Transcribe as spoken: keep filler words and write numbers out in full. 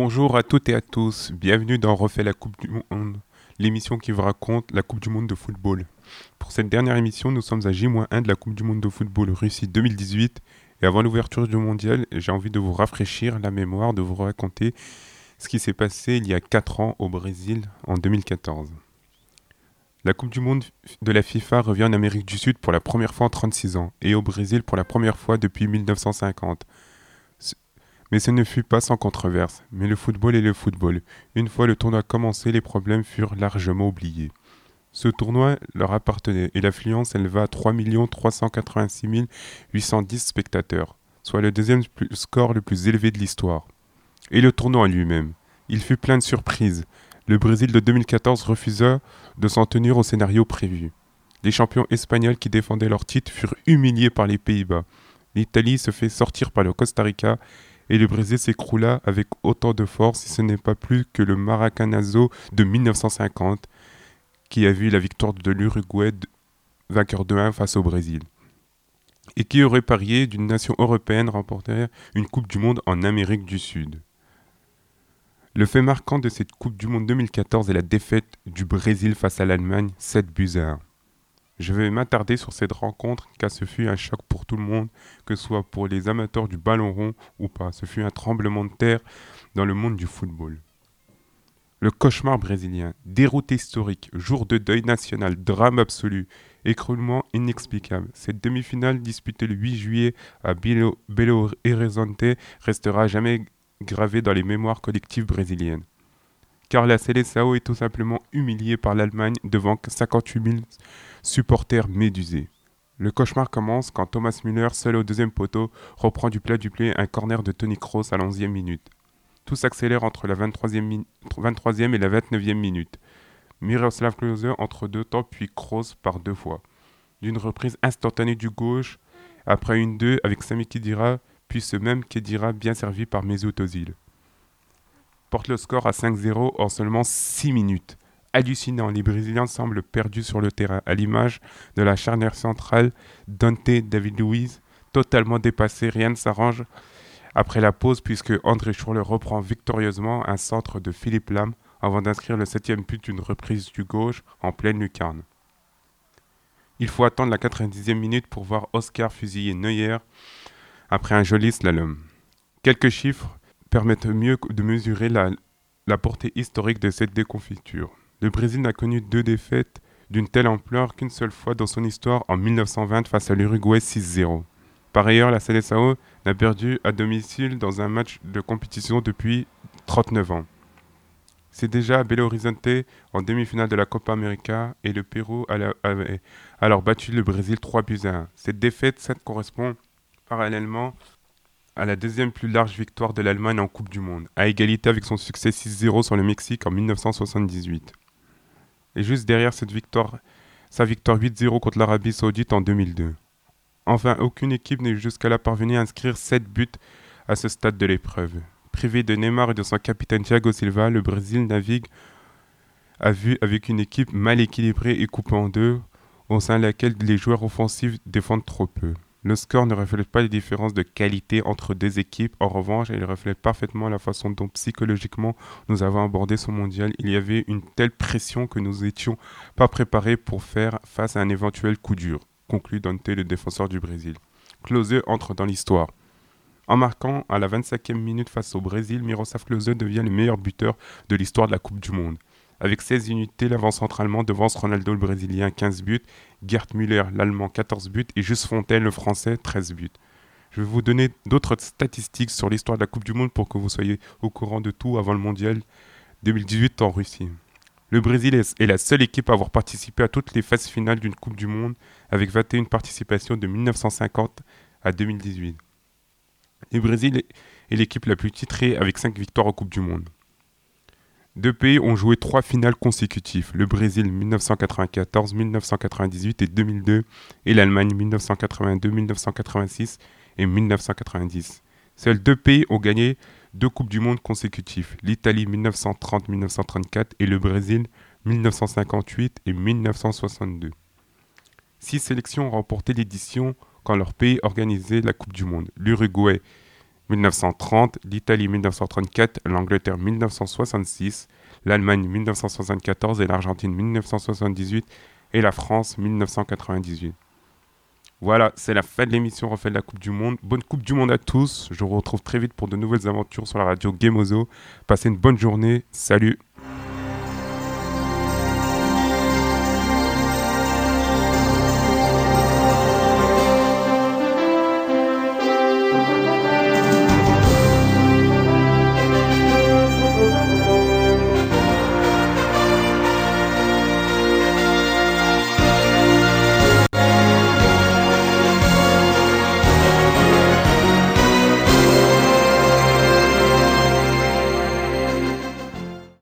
Bonjour à toutes et à tous, bienvenue dans Refait la Coupe du Monde, l'émission qui vous raconte la Coupe du Monde de football. Pour cette dernière émission, nous sommes à J un de la Coupe du Monde de football Russie deux mille dix-huit et avant l'ouverture du mondial, j'ai envie de vous rafraîchir la mémoire, de vous raconter ce qui s'est passé il y a quatre ans au Brésil en deux mille quatorze. La Coupe du Monde de la FIFA revient en Amérique du Sud pour la première fois en trente-six ans et au Brésil pour la première fois depuis mille neuf cent cinquante. Mais ce ne fut pas sans controverse. Mais le football est le football. Une fois le tournoi commencé, les problèmes furent largement oubliés. Ce tournoi leur appartenait et l'affluence éleva à trois millions trois cent quatre-vingt-six mille huit cent dix spectateurs, soit le deuxième score le plus élevé de l'histoire. Et le tournoi lui-même. Il fut plein de surprises. Le Brésil de deux mille quatorze refusa de s'en tenir au scénario prévu. Les champions espagnols qui défendaient leur titre furent humiliés par les Pays-Bas. L'Italie se fait sortir par le Costa Rica et le Brésil s'écroula avec autant de force si ce n'est pas plus que le Maracanazo de mille neuf cent cinquante qui a vu la victoire de l'Uruguay vainqueur deux un face au Brésil. Et qui aurait parié d'une nation européenne remporter une Coupe du Monde en Amérique du Sud. Le fait marquant de cette Coupe du Monde deux mille quatorze est la défaite du Brésil face à l'Allemagne sept buts à un. Je vais m'attarder sur cette rencontre car ce fut un choc pour tout le monde, que ce soit pour les amateurs du ballon rond ou pas. Ce fut un tremblement de terre dans le monde du football. Le cauchemar brésilien, déroute historique, jour de deuil national, drame absolu, écroulement inexplicable. Cette demi-finale disputée le huit juillet à Belo, Belo Horizonte restera à jamais gravée dans les mémoires collectives brésiliennes. Car la Seleção est tout simplement humiliée par l'Allemagne devant cinquante-huit mille supporters médusés. Le cauchemar commence quand Thomas Müller, seul au deuxième poteau, reprend du plat du pied un corner de Toni Kroos à l'onzième minute. Tout s'accélère entre la vingt-troisième, mi- vingt-troisième et la vingt-neuvième minute. Miroslav Klose entre deux temps puis Kroos par deux fois. D'une reprise instantanée du gauche, après une deux avec Sami Khedira, puis ce même Khedira bien servi par Mesut Ozil. Porte le score à cinq zéro en seulement six minutes. Hallucinant, les Brésiliens semblent perdus sur le terrain, à l'image de la charnière centrale Dante David Luiz, totalement dépassé, rien ne s'arrange après la pause puisque André Schürrle reprend victorieusement un centre de Philippe Lahm avant d'inscrire le septième but d'une reprise du gauche en pleine lucarne. Il faut attendre la quatre-vingt-dixième minute pour voir Oscar fusiller Neuer après un joli slalom. Quelques chiffres permettent mieux de mesurer la, la portée historique de cette déconfiture. Le Brésil n'a connu deux défaites d'une telle ampleur qu'une seule fois dans son histoire en mille neuf cent vingt face à l'Uruguay six zéro. Par ailleurs, la Seleção n'a perdu à domicile dans un match de compétition depuis trente-neuf ans. C'est déjà à Belo Horizonte en demi-finale de la Copa América et le Pérou avait alors battu le Brésil trois buts à un. Cette défaite cette correspond parallèlement à la deuxième plus large victoire de l'Allemagne en Coupe du Monde, à égalité avec son succès six zéro sur le Mexique en mille neuf cent soixante-dix-huit. Et juste derrière cette victoire, sa victoire huit zéro contre l'Arabie Saoudite en deux mille deux. Enfin, aucune équipe n'est jusqu'à là parvenue à inscrire sept buts à ce stade de l'épreuve. Privé de Neymar et de son capitaine Thiago Silva, le Brésil navigue à vue avec une équipe mal équilibrée et coupée en deux, au sein de laquelle les joueurs offensifs défendent trop peu. Le score ne reflète pas les différences de qualité entre deux équipes. En revanche, il reflète parfaitement la façon dont psychologiquement nous avons abordé ce mondial. Il y avait une telle pression que nous n'étions pas préparés pour faire face à un éventuel coup dur, conclut Dante, le défenseur du Brésil. Klose entre dans l'histoire. En marquant à la vingt-cinquième minute face au Brésil, Miroslav Klose devient le meilleur buteur de l'histoire de la Coupe du Monde. Avec seize unités, l'avant-centre allemand devance Ronaldo le Brésilien quinze buts, Gerd Müller l'Allemand quatorze buts et Just Fontaine le Français treize buts. Je vais vous donner d'autres statistiques sur l'histoire de la Coupe du Monde pour que vous soyez au courant de tout avant le Mondial deux mille dix-huit en Russie. Le Brésil est la seule équipe à avoir participé à toutes les phases finales d'une Coupe du Monde avec vingt et une participations de mille neuf cent cinquante à deux mille dix-huit. Le Brésil est l'équipe la plus titrée avec cinq victoires en Coupe du Monde. Deux pays ont joué trois finales consécutives, le Brésil mille neuf cent quatre-vingt-quatorze, mille neuf cent quatre-vingt-dix-huit et deux mille deux, et l'Allemagne mille neuf cent quatre-vingt-deux, mille neuf cent quatre-vingt-six et mille neuf cent quatre-vingt-dix. Seuls deux pays ont gagné deux Coupes du Monde consécutives, l'Italie mille neuf cent trente à mille neuf cent trente-quatre et le Brésil mille neuf cent cinquante-huit et mille neuf cent soixante-deux. Six sélections ont remporté l'édition quand leur pays organisait la Coupe du Monde. L'Uruguay mille neuf cent trente, l'Italie mille neuf cent trente-quatre, l'Angleterre mille neuf cent soixante-six, l'Allemagne mille neuf cent soixante-quatorze et l'Argentine mille neuf cent soixante-dix-huit et la France mille neuf cent quatre-vingt-dix-huit. Voilà, c'est la fin de l'émission Refait de la Coupe du Monde. Bonne Coupe du Monde à tous. Je vous retrouve très vite pour de nouvelles aventures sur la radio Gameozo. Passez une bonne journée. Salut.